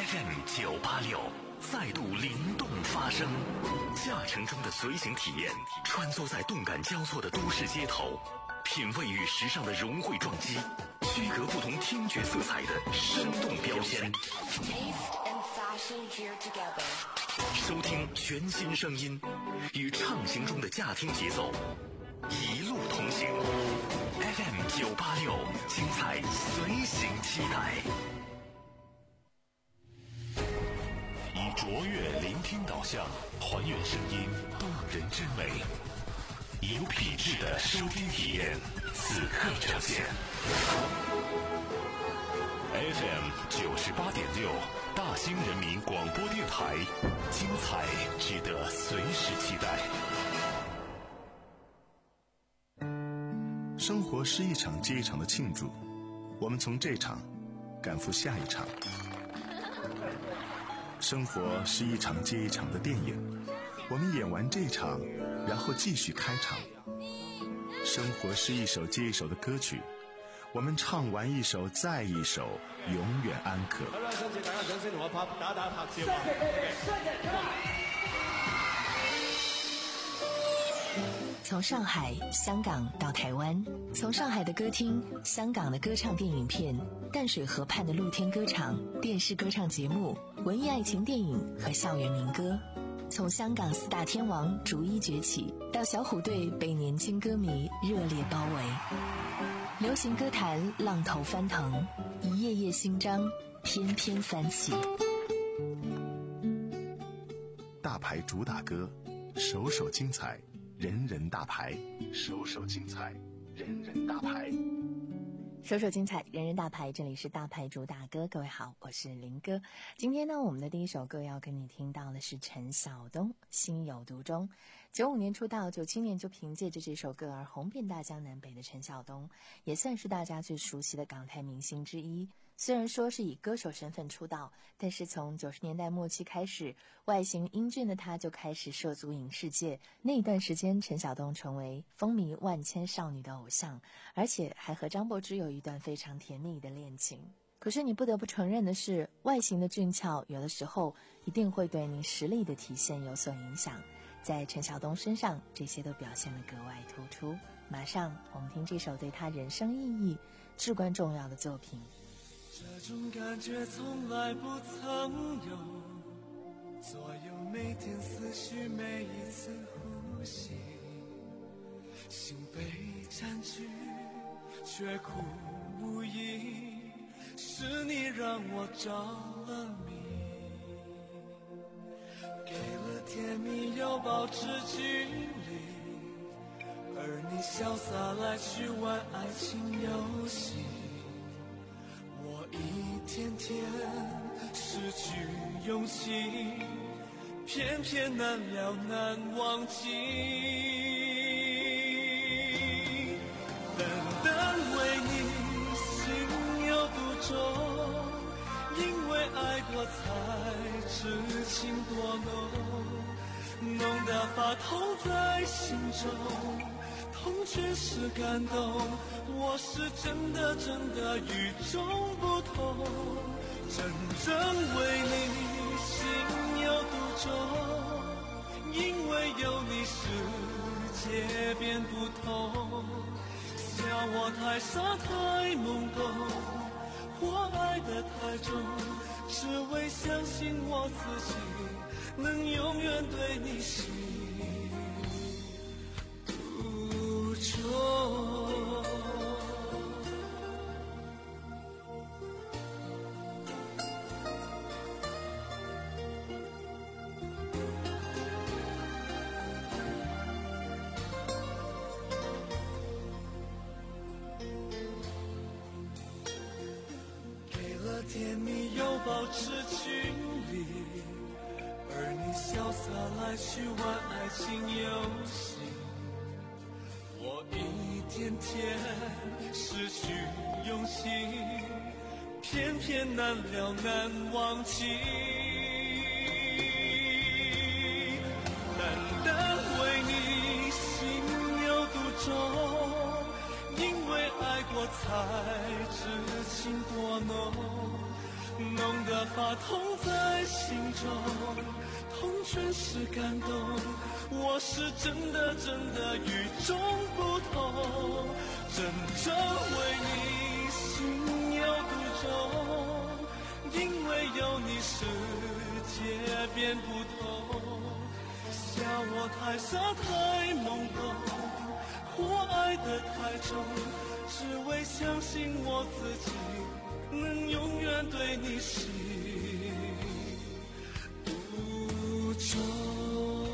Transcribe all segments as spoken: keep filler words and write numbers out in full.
F M 九八六再度灵动发声，驾乘中的随行体验，穿梭在动感交错的都市街头，品味与时尚的融汇撞击，区隔不同听觉色彩的生动标签。收听全新声音，与畅行中的驾听节奏，一路同行。F M 九八六，精彩随行期待。以卓越聆听导向，还原声音动人之美，以有品质的收听体验，此刻呈现。F M 九十八点六，大兴人民广播电台，精彩值得随时期待。 生活是一场接一场的庆祝，我们从这场赶赴下一场。生活是一场接一场的电影，我们演完这场，然后继续开场。生活是一首接一首的歌曲，我们唱完一首再一首，永远安可。 从上海、香港到台湾，从上海的歌厅、香港的歌唱电影片、淡水河畔的露天歌场、电视歌唱节目、文艺爱情电影和校园民歌，从香港四大天王逐一崛起，到小虎队被年轻歌迷热烈包围。流行歌坛浪头翻腾，一页页新章翩翩翻起。 大牌主打歌，首首精彩，人人大牌，首首精彩，人人大牌， 首首精彩，人人大牌。这里是大牌主打歌，各位好，我是林哥。今天呢，我们的第一首歌要跟你听到的是陈晓东，心有独钟。九五年出道，九七年就凭借着这首歌而红遍大江南北的陈晓东，也算是大家最熟悉的港台明星之一。虽然说是以歌手身份出道，但是从九十年代末期开始，外形英俊的他就开始涉足影视界。那一段时间，陈晓东成为风靡万千少女的偶像，而且还和张柏芝有一段非常甜蜜的恋情。可是你不得不承认的是，外形的俊俏有的时候一定会对你实力的体现有所影响。在陈晓东身上，这些都表现得格外突出。马上我们听这首对他人生意义至关重要的作品。 这种感觉从来不曾有，左右每天思绪，每一次呼吸，心被占据却苦无依，是你让我着了迷，给了甜蜜又保持距离，而你潇洒来去玩爱情游戏，我一天天失去勇气，偏偏难了难忘记。单单为你心有独钟，因为爱过才知情多浓，浓得发痛在心中，痛却是感动，我是真的真的与众不同，真正为你心有独钟，因为有你世界变不同，笑我太傻太懵懂，我爱得太重，只为相信我自己能永远对你心独钟。给了甜蜜又保持距离，而你潇洒来去玩爱情游戏，我一天天失去勇气，偏偏难了难忘记。单单为你心有独钟，因为爱过才知情多浓，浓得法痛在心中，痛全是感动。我是真的真的与众不同，真正为你心有独钟，因为有你世界变不同。笑我太傻太懵懂，或爱得太重，只为相信我自己能永远对你心独钟。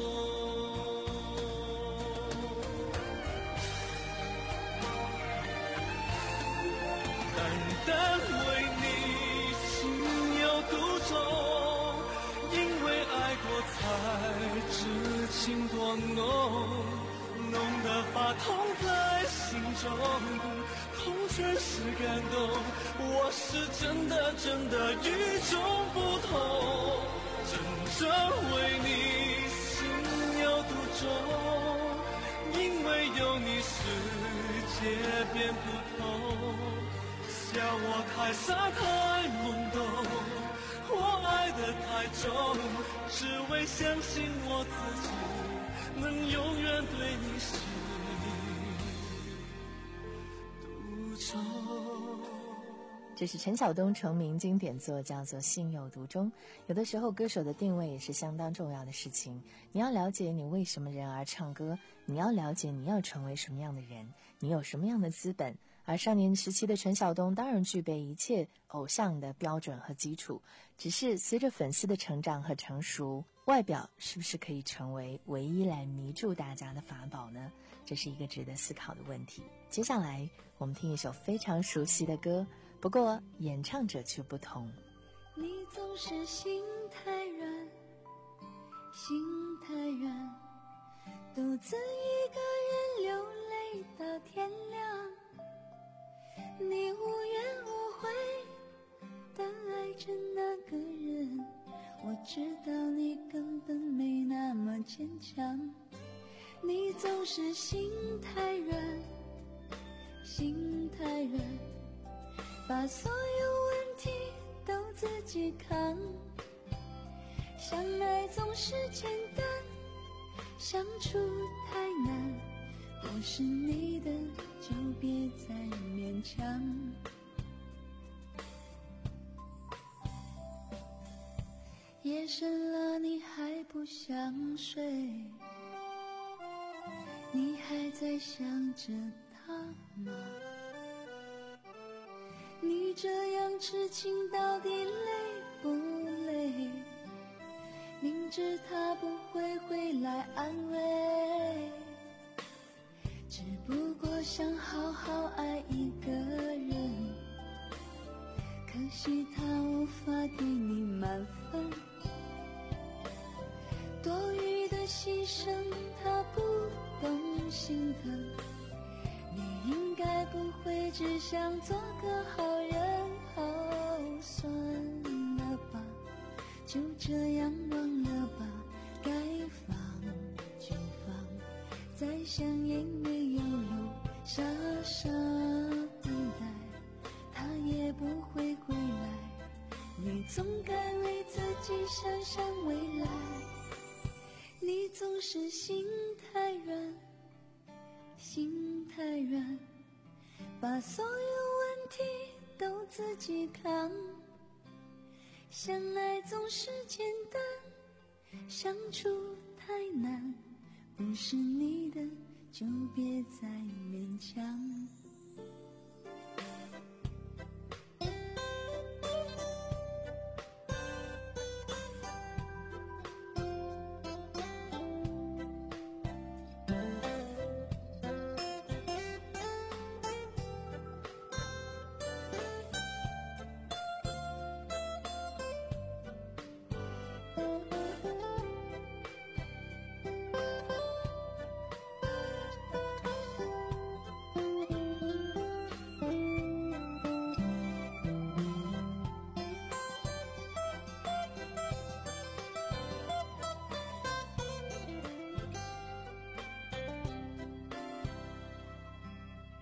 单单为你心有独钟，因为爱过才知情多浓，浓得发痛在心中，痛全是感动。我是真的真的与众不同，真正为你心有独钟，因为有你世界变不同。笑我太傻太懵懂，我爱得太重，只为相信我自己能永远对你心独钟。 这是陈晓东成名经典作，叫做《心有独钟》。有的时候歌手的定位也是相当重要的事情，你要了解你为什么人而唱歌，你要了解你要成为什么样的人，你有什么样的资本。而少年时期的陈晓东当然具备一切偶像的标准和基础，只是随着粉丝的成长和成熟，外表是不是可以成为唯一来迷住大家的法宝呢？这是一个值得思考的问题。接下来我们听一首非常熟悉的歌，不过演唱者却不同。 你总是心太软，心太软，独自一个人流泪到天亮。你无怨无悔地爱着那个人，我知道你根本没那么坚强。你总是心太软，心太软，把所有问题都自己扛。相爱总是简单，相处太难，不是你的就别再勉强。夜深了你还不想睡，你还在想着他吗？你这样痴情到底累不累？明知他不会回来安慰，只不过想好好爱一个人，可惜他无法给你满分，多余的牺牲他不懂心疼。你应该不会只想做个好人，哦，算了吧，就这样忘了吧，该放就放，再想也没有用，傻傻等待，他也不会回来。你总该为自己想想未来，你总是心太软，心太软，把所有问题都自己扛。相爱总是简单，相处太难，不是你的就别再勉强。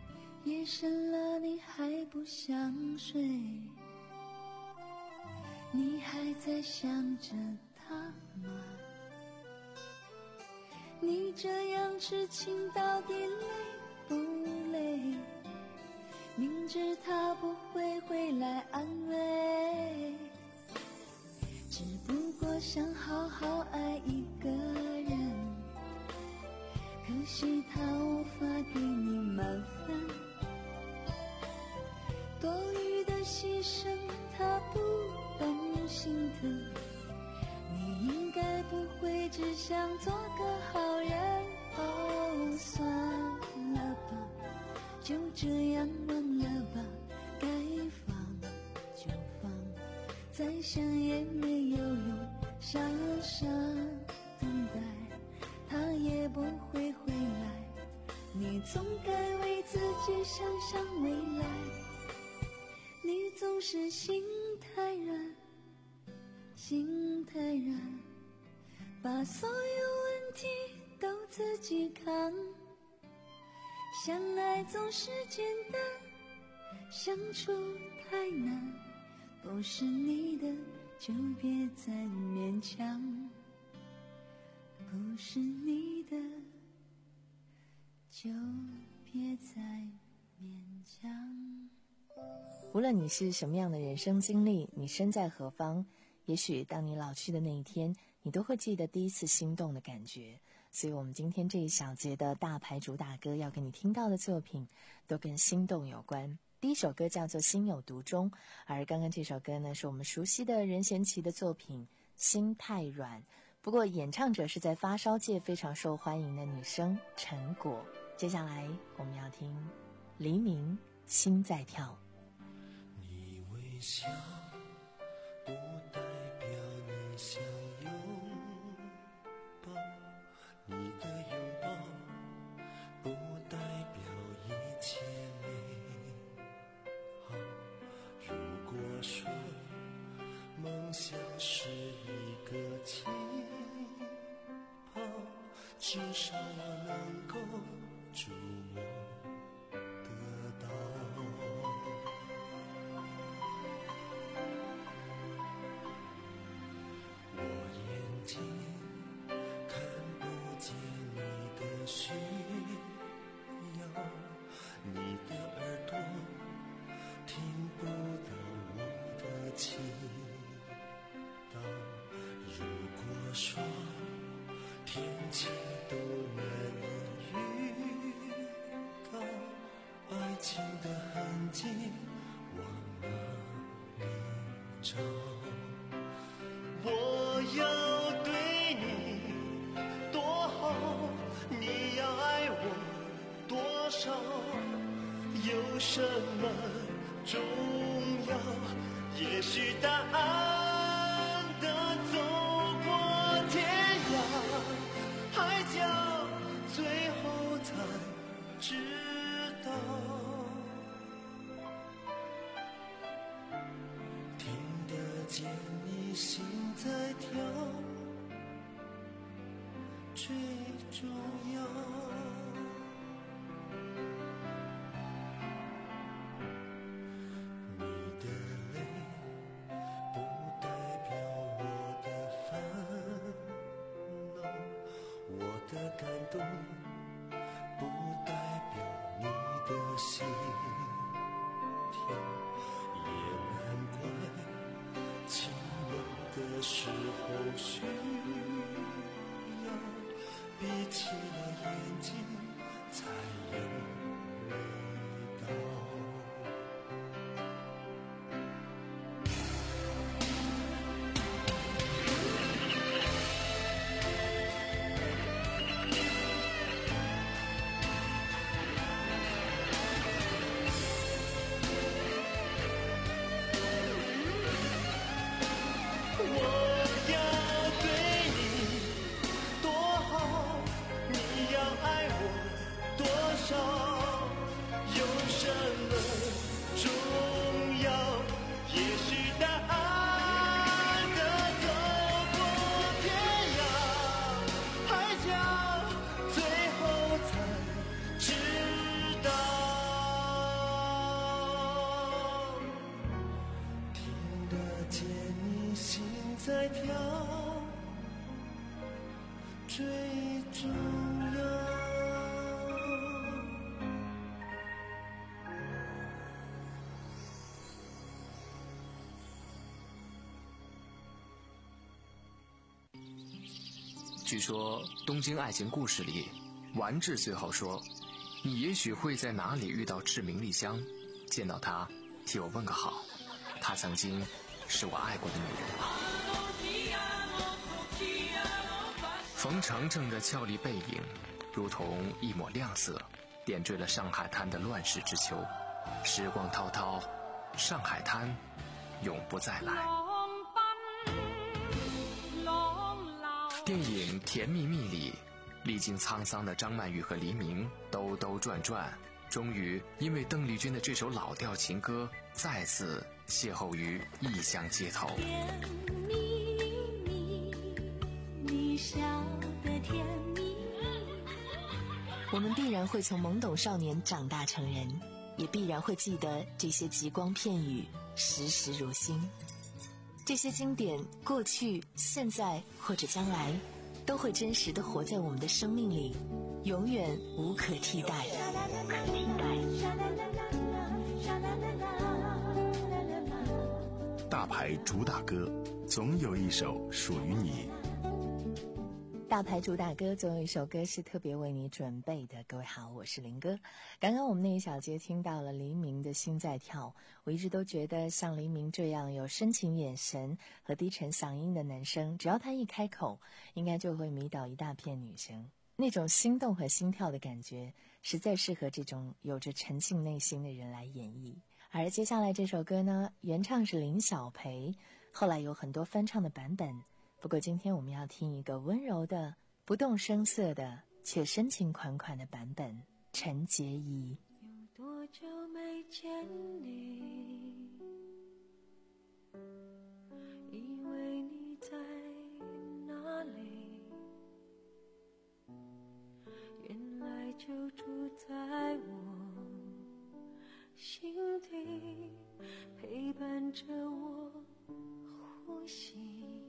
夜深了你还不想睡， 你还在想着他吗？你这样痴情到底累不累？明知他不会回来安慰，只不过想好好爱一个人，可惜他无法给你满分，多余的牺牲他不懂心疼，你应该不会只想做个好人。哦，算了吧，就这样忘了吧，该放就放，再想也没有用，傻傻等待他也不会回来，你总该为自己想想未来，你总是心太软，心太软，把所有问题都自己扛，相爱总是简单，相处太难，不是你的就别再勉强，不是你的就别再勉强。 无论你是什么样的人生经历，你身在何方，也许当你老去的那一天，你都会记得第一次心动的感觉。所以我们今天这一小节的大牌主打歌要给你听到的作品都跟心动有关。第一首歌叫做《心有独钟》，而刚刚这首歌呢是我们熟悉的任贤齐的作品《心太软》，不过演唱者是在发烧界非常受欢迎的女生陈果。接下来我们要听黎明心在跳。 你微笑不代表你想拥抱，你的拥抱不代表一切美好。如果说梦想是一个气泡，至少我能够触摸得到。我眼睛看不见你的需要，你的耳朵听不到我的祈祷。如果说天气都难以预告，爱情的痕迹往哪里找？我要对你多好，你要爱我多少？有什么重要？也许答案的走过天涯海角，最后才知道。听得见你心在跳，最重要。你的泪不代表我的烦恼，我的感动不代表你的心跳，也难怪亲吻的时候需要闭起了眼睛才有味道。见你心在跳，最重要。 据说东京爱情故事里，丸治最后说，你也许会在哪里遇到志明丽香，见到她替我问个好，她曾经是我爱过的女人。冯程程的俏丽背影如同一抹亮色，点缀了上海滩的乱世之秋。时光滔滔，上海滩永不再来。电影《甜蜜蜜》里，历经沧桑的张曼玉和黎明兜兜转转，终于因为邓丽君的这首老调情歌，再次邂逅于异乡街头。 甜蜜蜜，你笑得甜蜜蜜。 我们必然会从懵懂少年长大成人，也必然会记得这些极光片语，时时如新。这些经典，过去、现在或者将来，都会真实地活在我们的生命里，永远无可替代。 大牌主打歌，总有一首属于你。 大牌主打歌总有一首歌是特别为你准备的。各位好，我是林哥。刚刚我们那一小节听到了黎明的心在跳，我一直都觉得像黎明这样有深情眼神和低沉嗓音的男生，只要他一开口，应该就会迷倒一大片女生。那种心动和心跳的感觉，实在适合这种有着沉静内心的人来演绎。而接下来这首歌呢，原唱是林小培，后来有很多翻唱的版本。不过今天我们要听一个温柔的、不动声色的，却深情款款的版本，陈洁仪。 有多久没见你，以为你在哪里，原来就住在我心底，陪伴着我呼吸。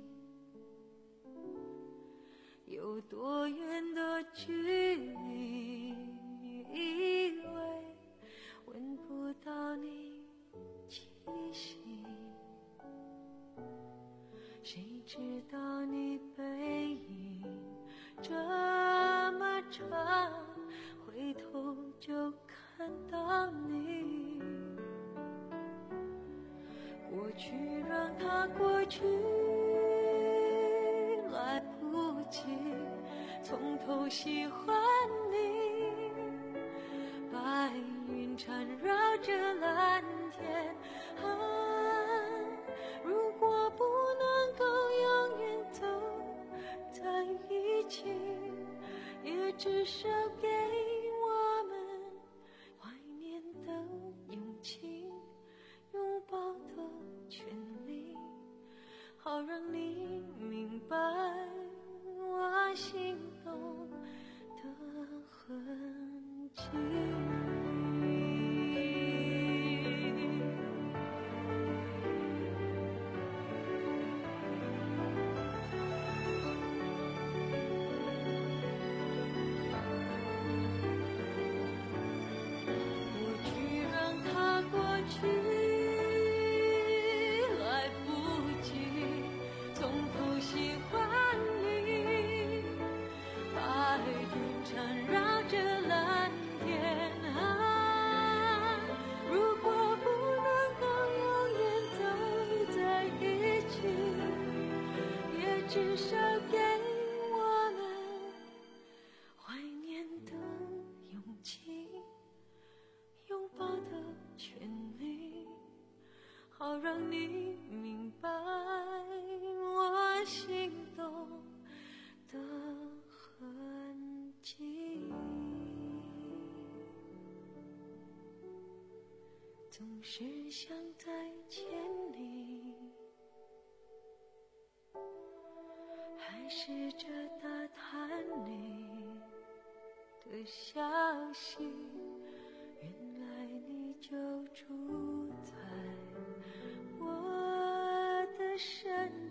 有多远的距离，以为闻不到你气息，谁知道你背影这么长，回头就看到你。过去让它过去，来不及从头喜欢你。白云缠绕着蓝天，啊，如果不能够永远走在一起，也至少给我们怀念的勇气，拥抱的权利，好让你明白我心动的痕迹。至少给我们怀念的勇气，拥抱的权利，好让你明白我心动的痕迹。总是想再见你，还试着打探你的消息，原来你就住在我的身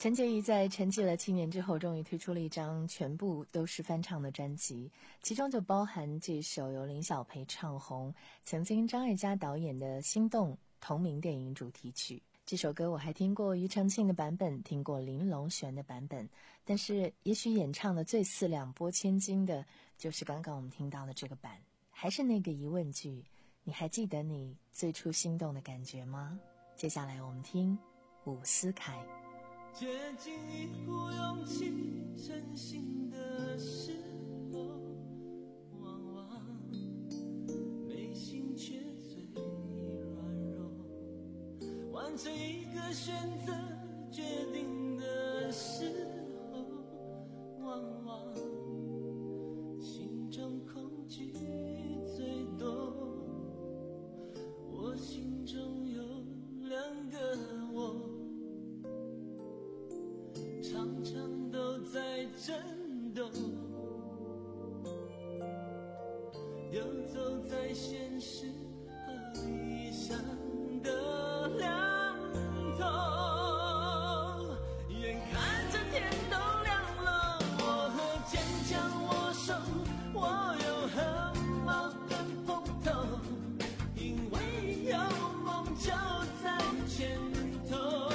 陈洁仪在沉寂了七年之后，终于推出了一张全部都是翻唱的专辑，其中就包含这首由林小培唱红、曾经张艾嘉导演的《心动》同名电影主题曲。这首歌我还听过庾澄庆的版本，听过林隆璇的版本，但是也许演唱的最似两拨千金的，就是刚刚我们听到的这个版。还是那个疑问句，你还记得你最初心动的感觉吗？接下来我们听伍思凯。 接近一股勇气，真心的时候，往往内心却最软弱。完成一个选择决定的时候，往往心中恐惧最多。我心中有两个我，常常都在震动，游走在现实和理想的两头，眼看着天都亮了，我和坚强握手，我又和矛盾碰头，因为有梦就在前头。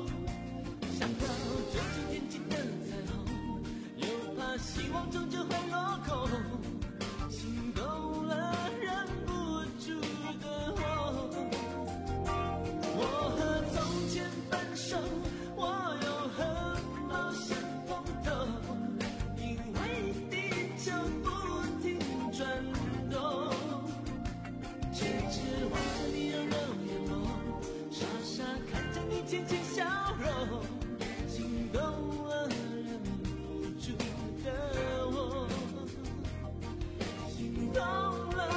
希望终究会落空，心动了忍不住的我，我和从前分手，我又和冒险碰头，因为地球不停转动，却只望着你有热眼眸，傻傻看着你浅浅笑容，心动了忍不住的我，心动了。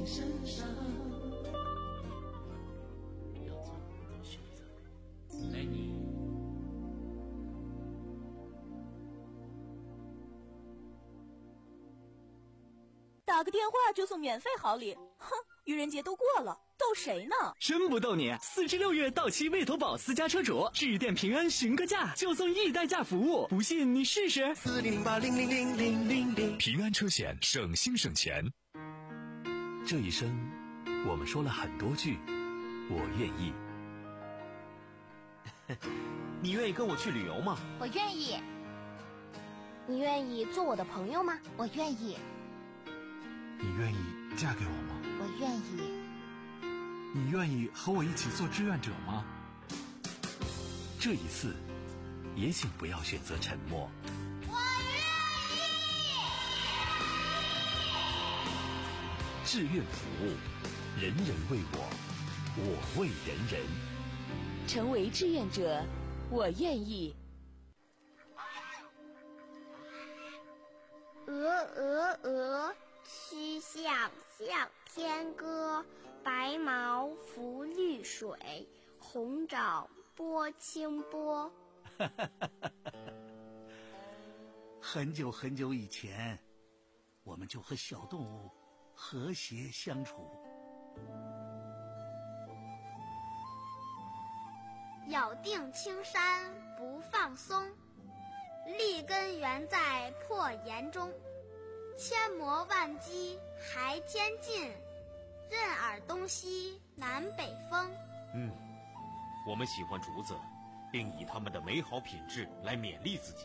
情身上，要做你的选择。爱你。 打个电话就送免费好礼，哼！愚人节都过了，逗谁呢？ 真不逗你！四至六月到期魏投保私家车主，致电平安询个价，就送一代驾服务，不信你试试。 四零零八零零零零零零。 平安车险，省心省钱。这一生，我们说了很多句“我愿意”。 你愿意跟我去旅游吗？ 我愿意。你愿意做我的朋友吗？我愿意。 你愿意嫁给我吗？ 我愿意。 你愿意和我一起做志愿者吗？ 这一次，也请不要选择沉默。 我愿意。 志愿服务，人人为我，我为人人。 成为志愿者，我愿意。 鹅鹅鹅，曲项向天歌。白毛浮绿水，红掌拨清波。 很久很久以前，我们就和小动物和谐相处。 咬定青山不放松，立根原在破岩中。千磨万击还天进，任尔东西南北风。 嗯，我们喜欢竹子，并以它们的美好品质来勉励自己。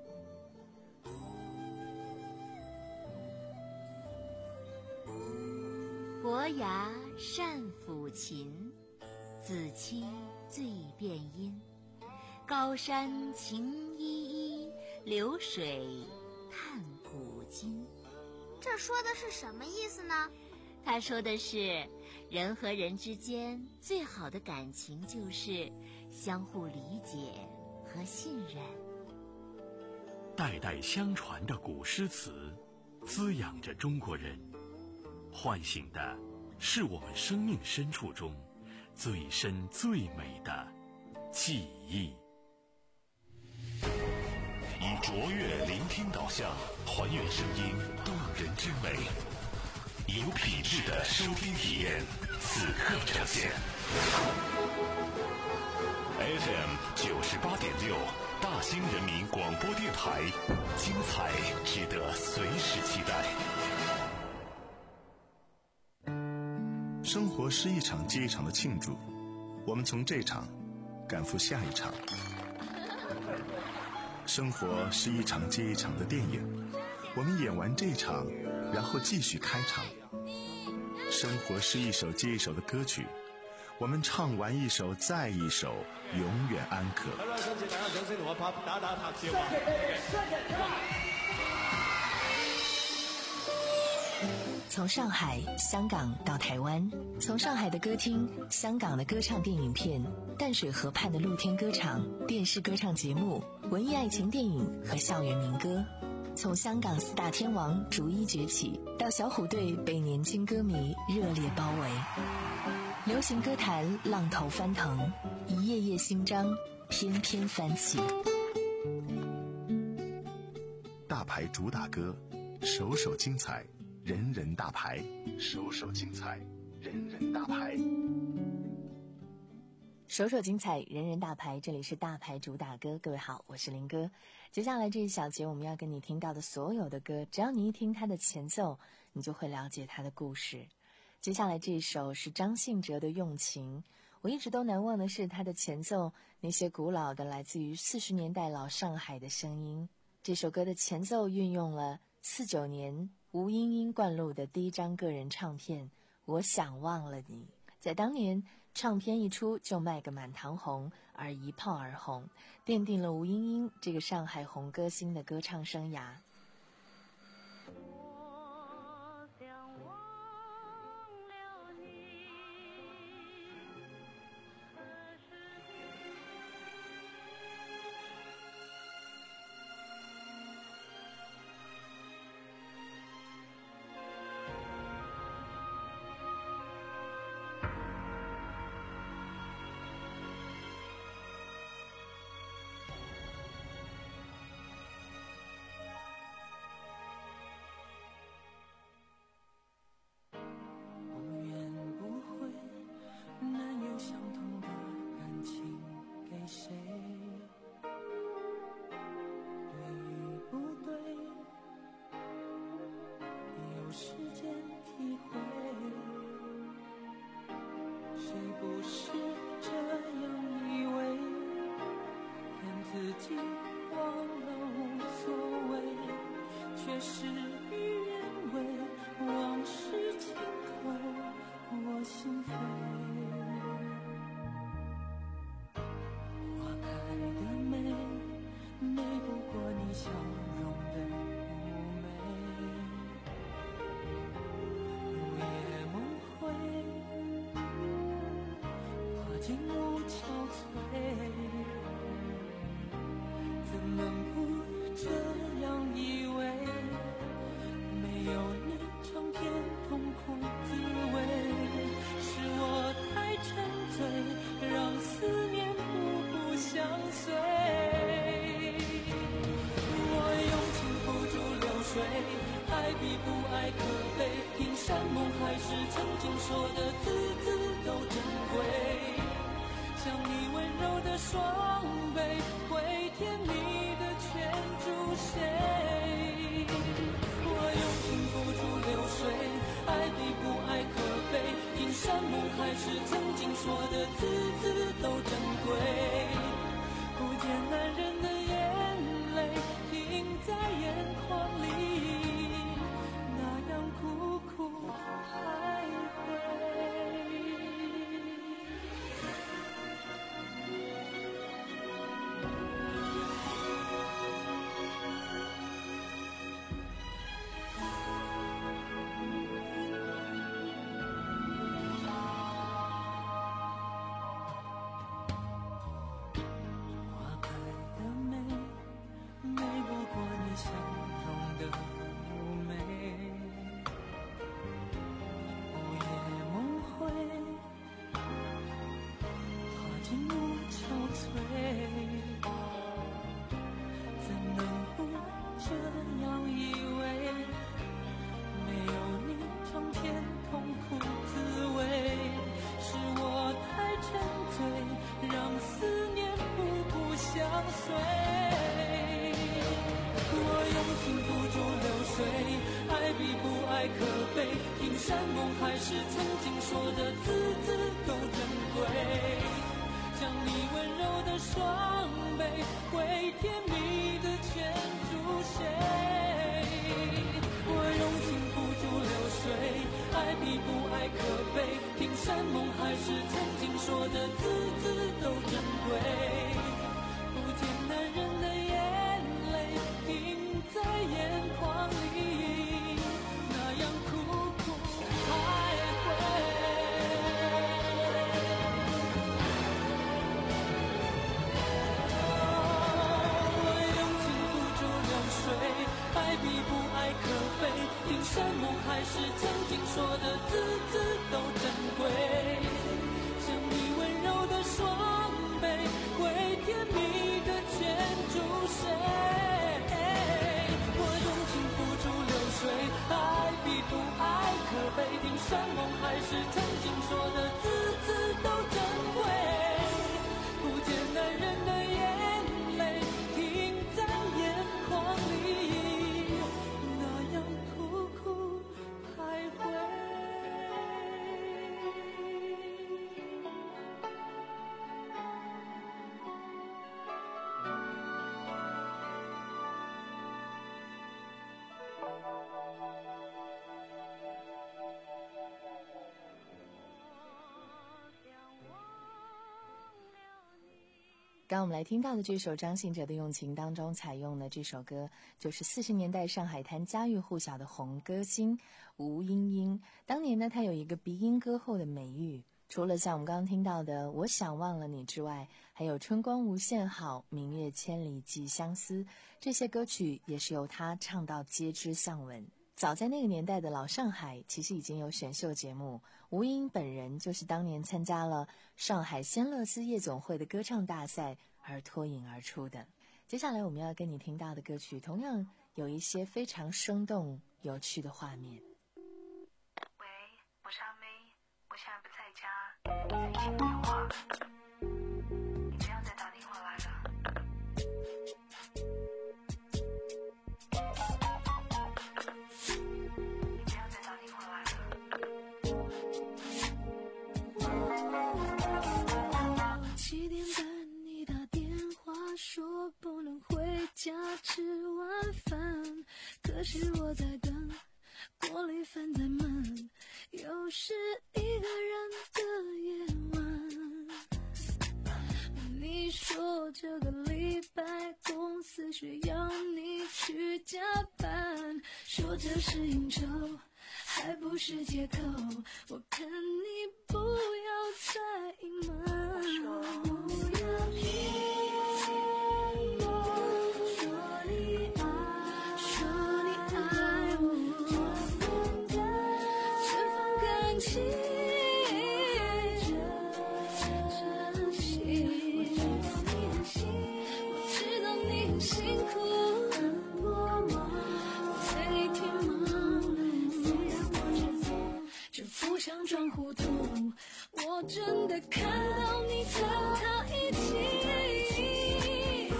伯牙善抚琴，子期最辨音。高山晴依依，流水探古今。 这说的是什么意思呢？ 他说的是，人和人之间最好的感情就是相互理解和信任。 代代相传的古诗词，滋养着中国人，唤醒的是我们生命深处中最深最美的记忆。以卓越聆听导向，还原声音动人之美，以有品质的收听体验，此刻呈现。F M 九十八点六，大兴人民广播电台，精彩值得随时期待。 生活是一场接一场的庆祝，我们从这场赶赴下一场。生活是一场接一场的电影，我们演完这场，然后继续开场。生活是一首接一首的歌曲，我们唱完一首再一首，永远安可。 从上海、香港到台湾，从上海的歌厅、香港的歌唱电影片、淡水河畔的露天歌场、电视歌唱节目、文艺爱情电影和校园民歌，从香港四大天王逐一崛起，到小虎队被年轻歌迷热烈包围，流行歌坛浪头翻腾，一页页新章翩翩翻起。 大牌主打歌，首首精彩，人人大牌，首首精彩，人人大牌。 首首精彩，人人大牌，这里是大牌主打歌。各位好，我是林哥。接下来这一小节我们要跟你听到的所有的歌，只要你一听它的前奏，你就会了解它的故事。接下来这一首是张信哲的《用情》，我一直都难忘的是它的前奏，那些古老的来自于四十年代老上海的声音。这首歌的前奏运用了四九年吴英英灌录的第一张个人唱片《我想忘了你》，在当年唱片一出就卖个满堂红，而一炮而红，奠定了吴英英这个上海红歌星的歌唱生涯。 静无憔悴，怎能不这样以为？没有你尝遍痛苦滋味，是我太沉醉，让思念步步相随。我用情付诸流水，爱比不爱可悲，听山盟海誓曾经说的字字都珍贵，像你温柔的双臂，会甜蜜的圈住谁？我用情付诸流水，爱比不爱可悲，听山盟海誓曾经说的字字都珍贵，不见男人的眼泪停在眼眶里，那样苦苦徘徊。爱比不爱可悲，听山盟海誓曾经说的字字都珍贵，将你温柔的双臂，会甜蜜的圈住谁？我用情付诸流水，爱比不爱可悲，听山盟海誓曾经说的字字都珍贵，不见男人的眼泪停在眼眶里，那样苦苦徘徊。我用情付诸流水，爱比不爱可悲，听山盟海誓曾经说的字字都珍贵，像你温柔的双臂，会甜蜜的圈住谁？爱比不爱可悲，听山盟海誓曾经说的字字都珍贵，不见男人的眼泪停在眼眶里，那样苦苦徘徊。 刚我们来听到的这首张信哲的《用情》当中采用的这首歌，就是四十年代上海滩家喻户晓的红歌星吴莺莺。当年呢，她有一个鼻音歌后的美誉，除了像我们刚刚听到的《我想忘了你》之外，还有《春光无限好》《明月千里寄相思》，这些歌曲也是由她唱到皆知巷闻。早在那个年代的老上海，其实已经有选秀节目，吴莺本人就是当年参加了上海仙乐丝夜总会的歌唱大赛而脱颖而出的。接下来我们要跟你听到的歌曲，同样有一些非常生动有趣的画面。 喂，我是阿妹，我现在不在家，你自己听电话，你不要再打电话来了。 七点半你打电话说不能回家吃晚饭，可是我在等，锅里饭在焖，又是一个人的夜晚。你说这个礼拜公司需要你去加班，说这是应酬还不是借口，我看你不要再隐瞒。 放弃。辛苦，每天忙，虽然我知足，却不想装糊涂。我真的看到你跟他一起，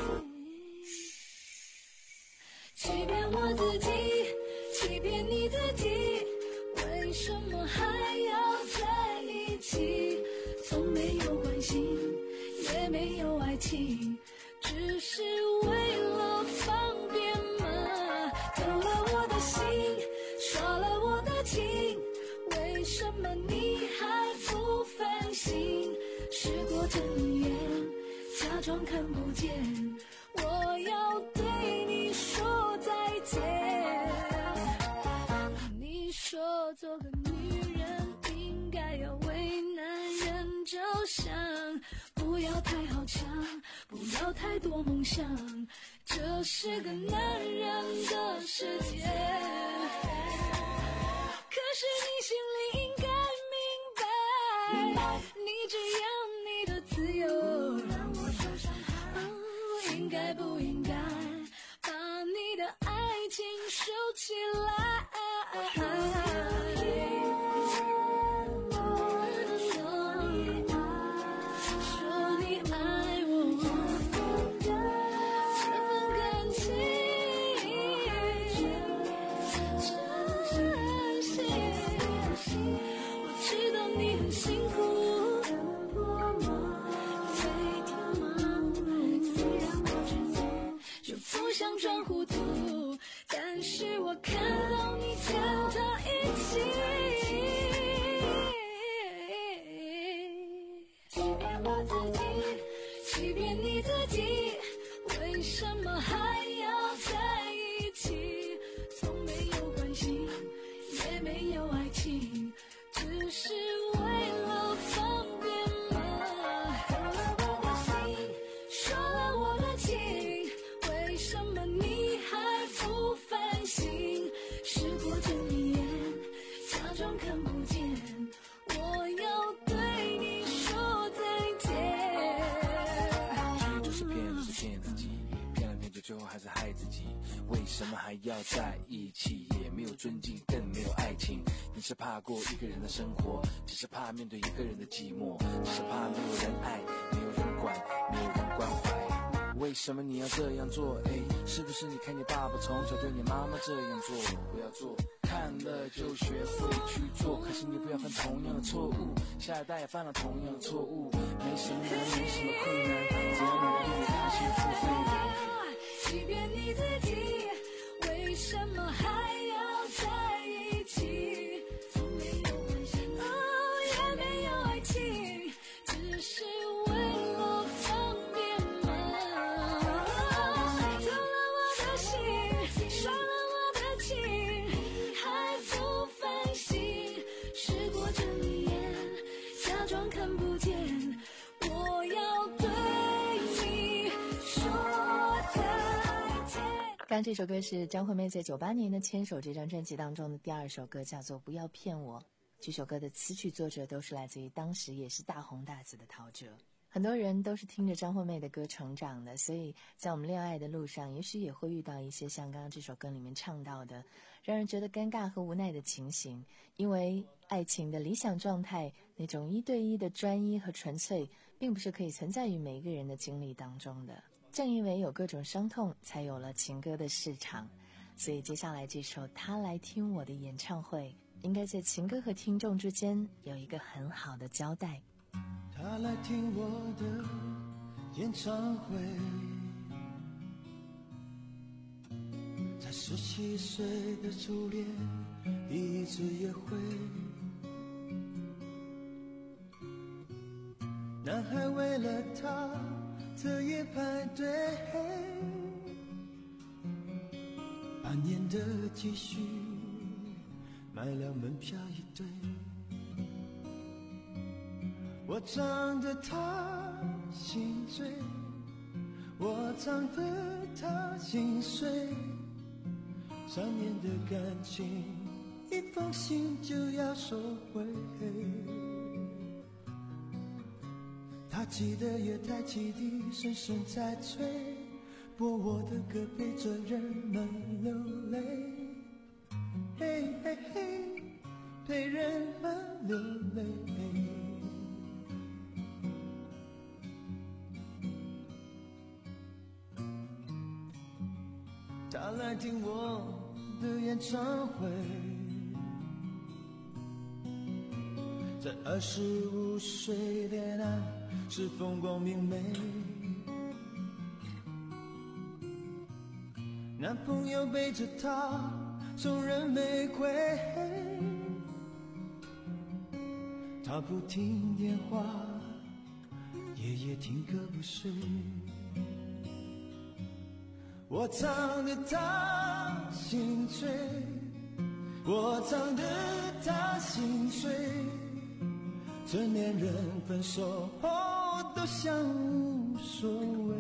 欺骗我自己，欺骗你自己，为什么还要在一起？从没有关心，也没有爱情，只是为了方便嘛，偷了我的心，耍了我的情，为什么你还不反省？时过境迁，假装看不见，我要对你说再见。你说做个女人应该要为男人着想，不要太好强，不要太多梦想，这是个男人的世界。可是你心里应该明白，你只要你的自由，让我受伤害。我应该不应该把你的爱情收起来？想装糊涂，但是我看到你跟他一起，欺骗我自己，欺骗你自己，为什么还要在一起？从没有关心，也没有爱情，只是为了方便嘛，偷了我的心，耍了我的情，为什么你还不反省？时过境迁，假装看不见，我要对你说再见。 就是骗，就是骗自己，骗了骗就最后还是害自己。为什么还要在一起？也没有尊敬，更没有爱情。你是怕过一个人的生活，只是怕面对一个人的寂寞，只是怕没有人爱，没有人管，没有人关怀。为什么你要这样做？哎，是不是你看你爸爸从小对你妈妈这样做？不要做，看了就学会去做。可是你不要犯同样的错误，下一代也犯了同样的错误。没什么难，没什么困难，只要你对他幸福非难。 欺骗你自己，为什么还要在一起？从没有关心，哦，也没有爱情，只是为了方便嘛。偷了我的心，耍了我的情，还不反省。时过境迁，假装看不见，我要对你说再见。 刚刚这首歌是张惠妹在九八年的《牵手》这张专辑当中的第二首歌，叫做《不要骗我》。这首歌的词曲作者都是来自于当时也是大红大紫的陶喆。很多人都是听着张惠妹的歌成长的，所以在我们恋爱的路上，也许也会遇到一些像刚刚这首歌里面唱到的让人觉得尴尬和无奈的情形。因为爱情的理想状态，那种一对一的专一和纯粹，并不是可以存在于每一个人的经历当中的。正因为有各种伤痛，才有了情歌的市场。所以接下来这首《他来听我的演唱会》，应该在情歌和听众之间有一个很好的交代。 他来听我的演唱会，才十七岁的初恋第一次约会，男孩为了她彻夜排队，半年的积蓄买了门票一对，我唱得他心醉，我唱得他心碎，三年的感情一封信就要收回。他记得也太汽笛声声在吹，播我的歌陪着人们流泪，嘿嘿嘿，陪人们流泪。他来听我的演唱会，在二十五岁恋爱是风光明媚，男朋友背着她送人玫瑰，她不听电话，夜夜听歌不睡。我唱得她心醉，我唱得她心碎，成年人分手后都像无所谓，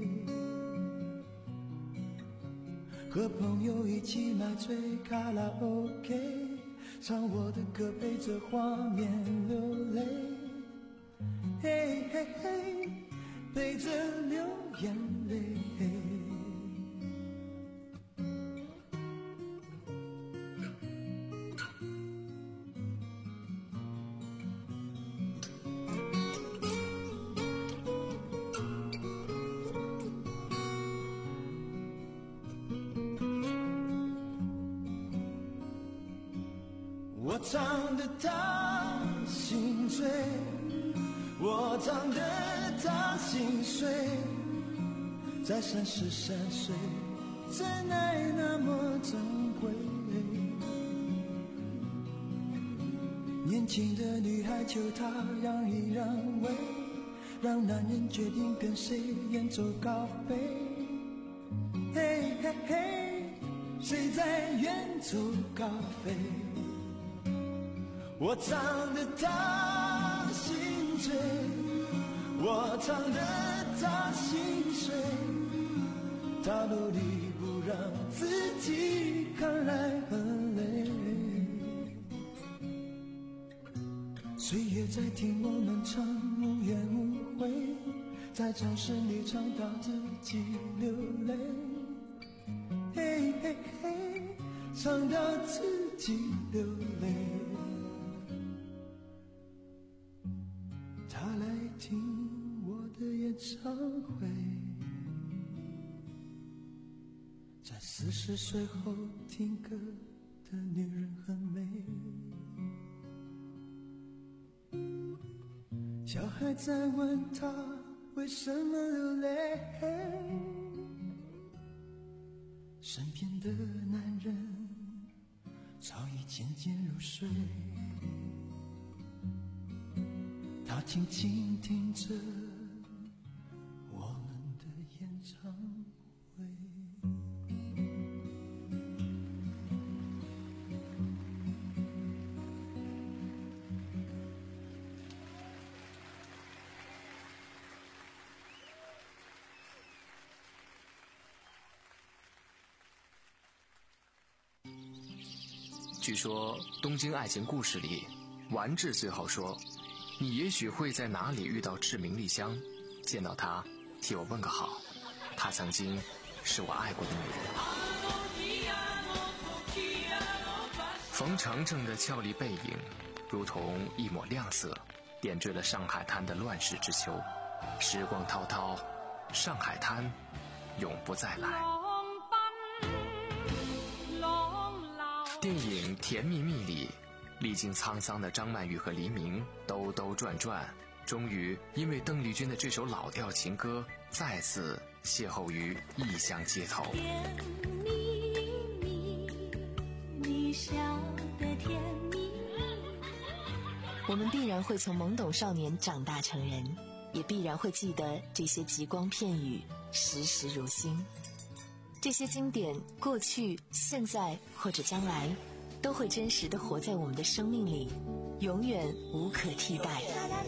和朋友一起买醉卡拉 OK， 唱我的歌陪着画面流泪，嘿嘿嘿，陪着流眼泪。我唱得她心醉，我唱得她心碎，在三十三岁，真爱那么珍贵。年轻的女孩求她让一让位，让男人决定跟谁远走高飞。嘿嘿嘿，谁在远走高飞？我唱得她心醉，我唱得她心碎，她努力不让自己看来很累。岁月在听我们唱无怨无悔，在掌声里唱到自己流泪，嘿嘿嘿，唱到自己流泪。她来听我的演唱会，在四十岁后听歌的女人很美。小孩在问她为什么流泪，身边的男人早已渐渐入睡。他静静听着我们的演唱会。 据说《东京爱情故事》里，丸治最后说，你也许会在哪里遇到志明丽香，见到她替我问个好，她曾经是我爱过的女人。冯程程的俏丽背影如同一抹亮色，点缀了上海滩的乱世之秋。时光滔滔，上海滩永不再来。电影《甜蜜蜜》里，历经沧桑的张曼玉和黎明兜兜转转，终于因为邓丽君的这首老调情歌，再次邂逅于异乡街头。 甜蜜蜜，你笑得甜蜜。 我们必然会从懵懂少年长大成人，也必然会记得这些极光片语，时时如新。这些经典，过去、现在或者将来，都会真实地活在我们的生命里，永远无可替代。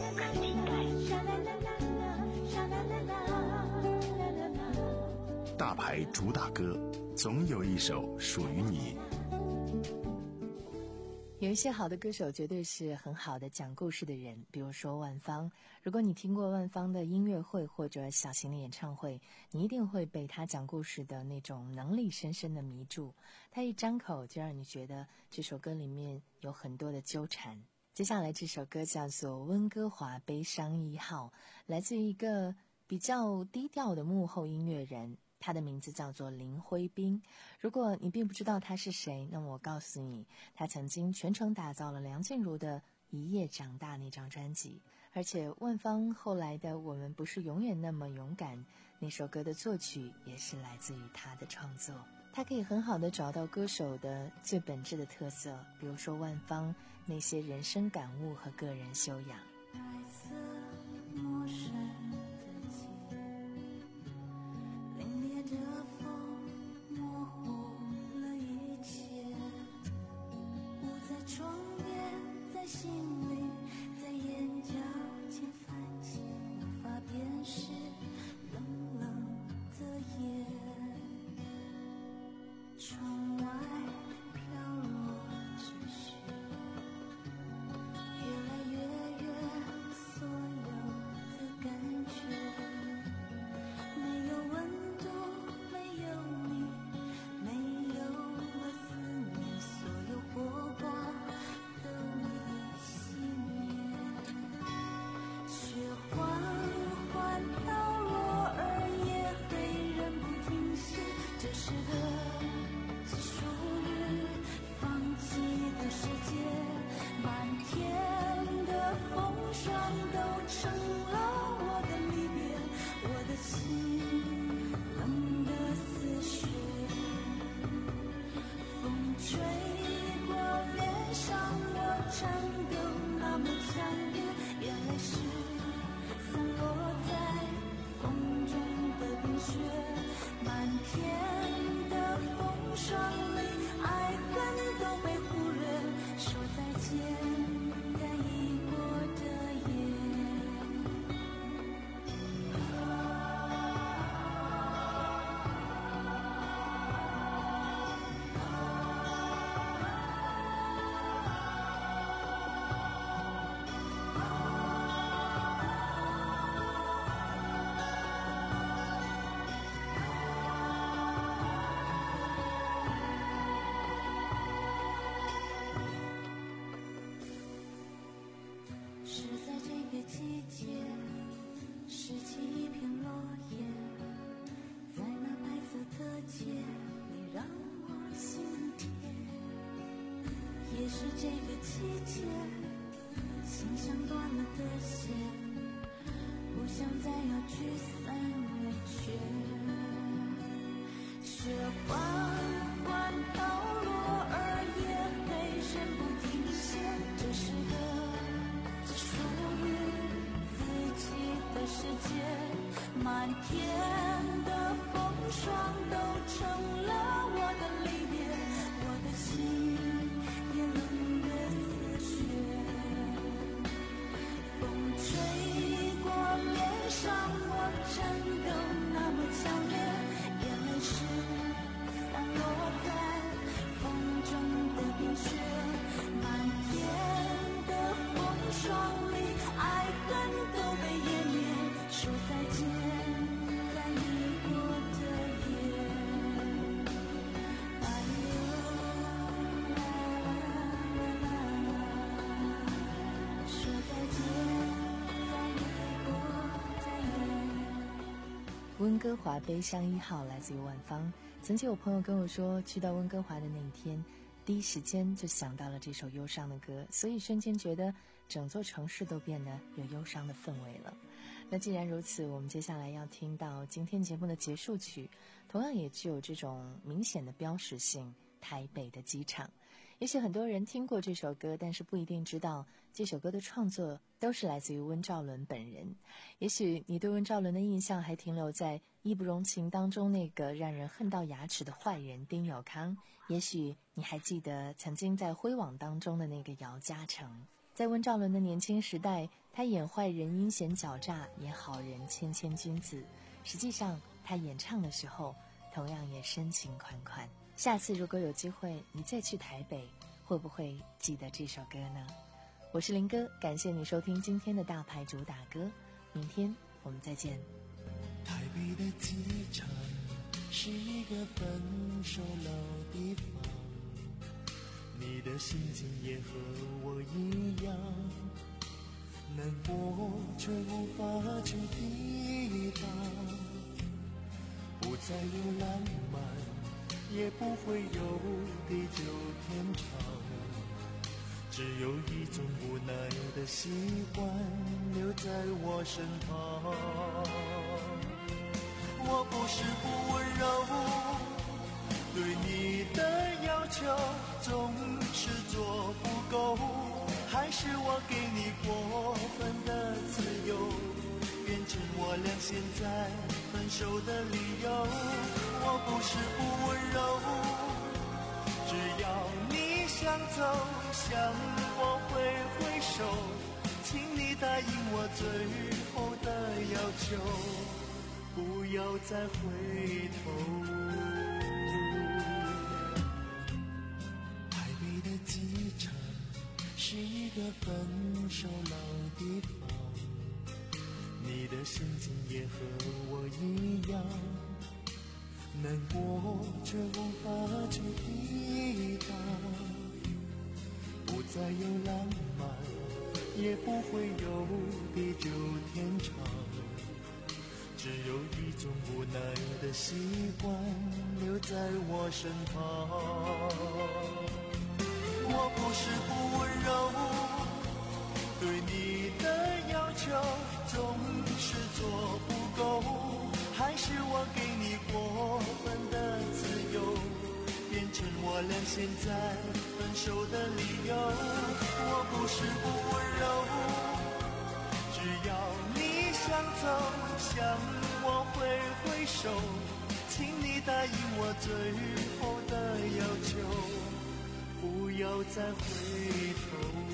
大牌主打歌，总有一首属于你。 有一些好的歌手绝对是很好的讲故事的人，比如说万芳。如果你听过万芳的音乐会或者小型的演唱会，你一定会被他讲故事的那种能力深深的迷住。他一张口就让你觉得这首歌里面有很多的纠缠。接下来这首歌叫做《温哥华悲伤一号》，来自于一个比较低调的幕后音乐人，他的名字叫做林辉斌。如果你并不知道他是谁，那么我告诉你，他曾经全程打造了梁静茹的《一夜长大》那张专辑，而且万芳后来的《我们不是永远那么勇敢》那首歌的作曲也是来自于他的创作。他可以很好的找到歌手的最本质的特色，比如说万芳那些人生感悟和个人修养。 白色陌生的街，凛冽的风模糊了一切，雾在窗边，在心里，在眼角间泛起，无法辨识冷冷的夜。窗外飘落着雪，越来越远，所有的感觉没有温度，没有你，没有了思念，所有火光都已熄灭。雪缓缓飘落，而夜黑人不停歇，这是个只属于放弃的世界，满天的风霜都成了我的离别，我的心冷得似雪，风吹过脸上，我颤抖那么强烈，眼泪是散落在风中的冰雪，满天的风霜里，爱恨都被忽略，说再见，在已过的夜。是在这个季节，拾起一片落叶，在那白色的街里让我心甜。也是这个季节，心像断了的线，不想再要聚散离却。雪缓缓飘落，而夜黑人不停歇，这是个属于自己的世界，满天的风霜都成了我的离别，我的心也冷得似雪，风吹过脸上，我颤抖那么强烈，眼泪是散落在风中的冰雪，满天的风霜里，爱恨都被湮灭，说再见，在已过的夜。哎呦，啦啦啦啦，说再见，在已过的夜。 温哥华悲伤一号来自于万芳。曾经有朋友跟我说，去到温哥华的那一天，第一时间就想到了这首忧伤的歌，所以瞬间觉得整座城市都变得有忧伤的氛围了。那既然如此，我们接下来要听到今天节目的结束曲，同样也具有这种明显的标识性，台北的机场。也许很多人听过这首歌，但是不一定知道这首歌的创作都是来自于温兆伦本人。也许你对温兆伦的印象还停留在《义不容情》当中那个让人恨到牙齿的坏人丁有康，也许你还记得曾经在灰网当中的那个姚嘉诚。在温兆伦的年轻时代，他演坏人阴险狡诈，演好人谦谦君子。实际上他演唱的时候同样也深情款款。下次如果有机会你再去台北， 会不会记得这首歌呢？我是林哥，感谢你收听今天的大牌主打歌，明天我们再见。 台北的机场是一个分手老地方，你的心情也和我一样，难过却无法去抵挡，不再有浪漫，也不会有地久天长，只有一种无奈的习惯留在我身旁。我不是不温柔，对你的要求总是做不够，还是我给你过分的自由，变成我俩现在分手的理由。我不是不温柔，只要你想走向我挥挥手，请你答应我最后的要求，不要再回头。台北的机场是一个分手老地方，你的心情也和我一样，难过却无法去抵挡，不再有浪漫，也不会有地久天长，只有一种无奈的习惯留在我身旁。我不是不温柔，对你的要求总是做不够，还是我给你过分的自由，变成我俩现在分手的理由。我不是不温柔，只要你想走向我挥挥手，请你答应我最后的要求，不要再回头。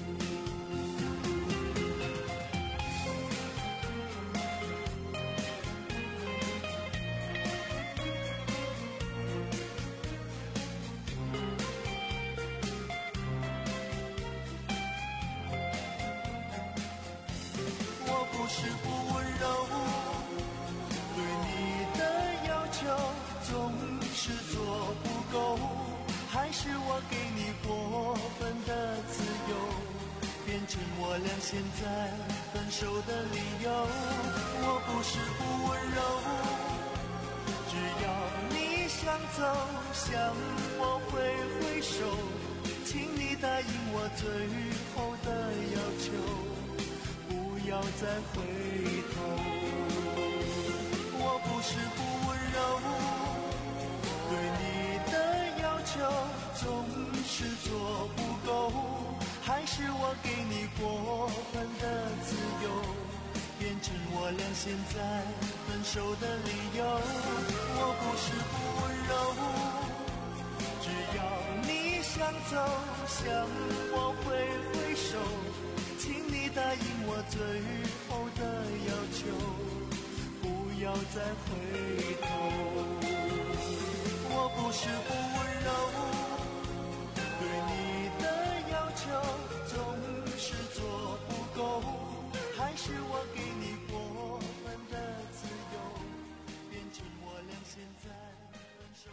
我不是不温柔，对你的要求总是做不够，还是我给你过分的自由，变成我俩现在分手的理由。我不是不温柔，只要你想走向我挥挥手，请你答应我最后的要求，不要再回头。我不是不温柔，对你的要求总是做不够，还是我给你过分的自由，变成我俩现在分手的理由。我不是不温柔，只要你想走向我挥挥手，请你答应我最后的要求，不要再回头。我不是不温柔，对你的要求总是做不够，还是我给你过分的自由，变成我俩现在分手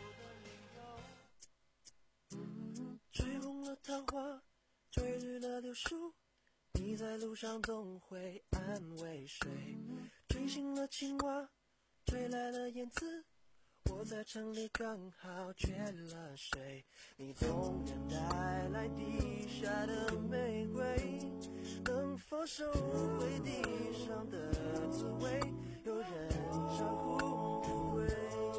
的理由。吹红了桃花，吹绿了柳树，你在路上总会安慰谁？吹醒了青蛙，吹来了燕子，我在城里刚好缺了谁？你总能带来地下的玫瑰，能否收回地上的滋味？有人伤哭不归。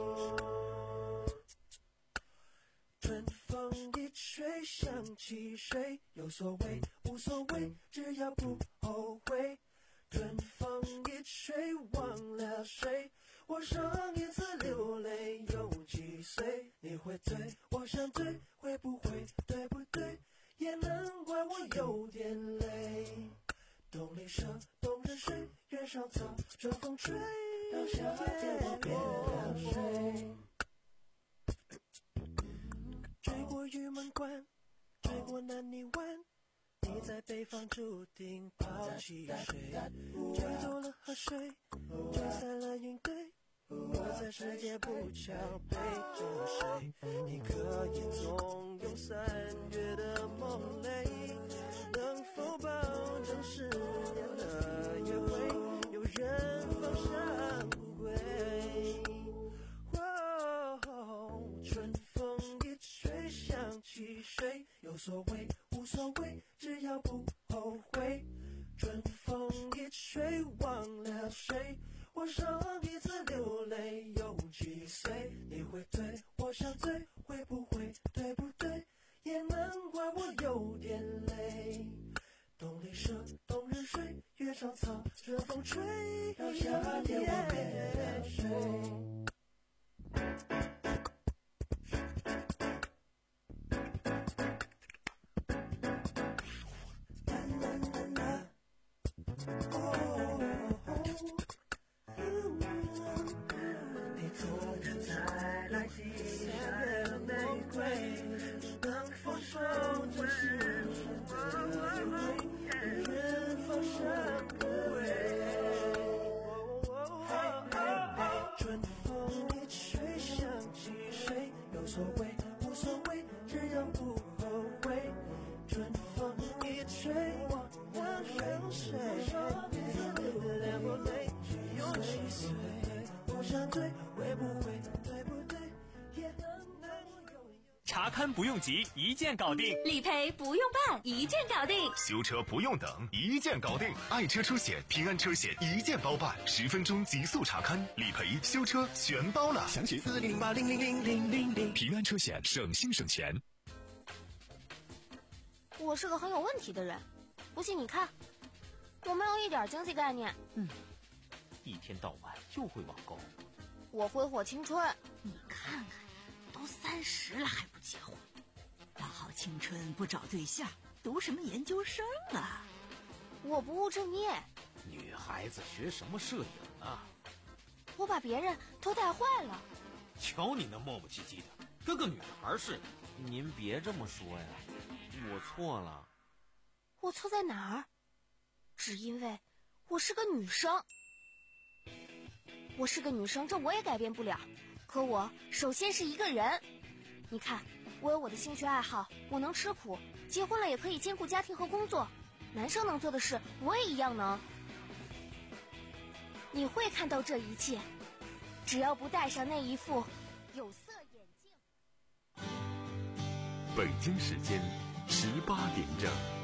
春风一吹，想起谁？有所谓，无所谓，只要不后悔。春风一吹，忘了谁？我上一次流泪有几岁？你会醉，我想醉，会不会对不对？也难怪我有点累。东篱上，东人水，原上草，春风吹，让夏天我变了谁？吹过玉门关，吹水果南泥湾，你在北方注定抛弃谁？吹走了河水，吹散了云堆，我在世界不巧陪着谁？你可以纵容三月的梦泪，能否保证十年的约会有人放下不归？哦，春风一吹想起谁？有所谓无所谓，只要不后悔。春风一吹忘了谁？我上一次流泪有几岁？你会对我想醉，会不会对不对？也难怪我有点累。冬里舍，冬日睡，月上草，这风吹，要夏天我别睡。 查勘不用急，一键搞定； 理赔不用办，一键搞定； 修车不用等，一键搞定。爱车车险、平安车险一键包办，十分钟极速查勘、理赔、修车全包了。详情四零零八零零零零零零。平安车险，省心省钱。 我是个很有问题的人，不信你看，我没有一点经济概念。 嗯，一天到晚就会网购。 我挥霍青春。 你看看。都三十了还不结婚，大好青春不找对象，读什么研究生啊？ 我不务正业。 女孩子学什么摄影啊？ 我把别人都带坏了。 瞧你那磨磨唧唧的，跟个女孩似的。 您别这么说呀，我错了。 我错在哪儿？只因为我是个女生。我是个女生，这我也改变不了。可我首先是一个人，你看，我有我的兴趣爱好，我能吃苦，结婚了也可以兼顾家庭和工作，男生能做的事，我也一样能。你会看到这一切，只要不戴上那一副有色眼镜。 北京时间十八点整。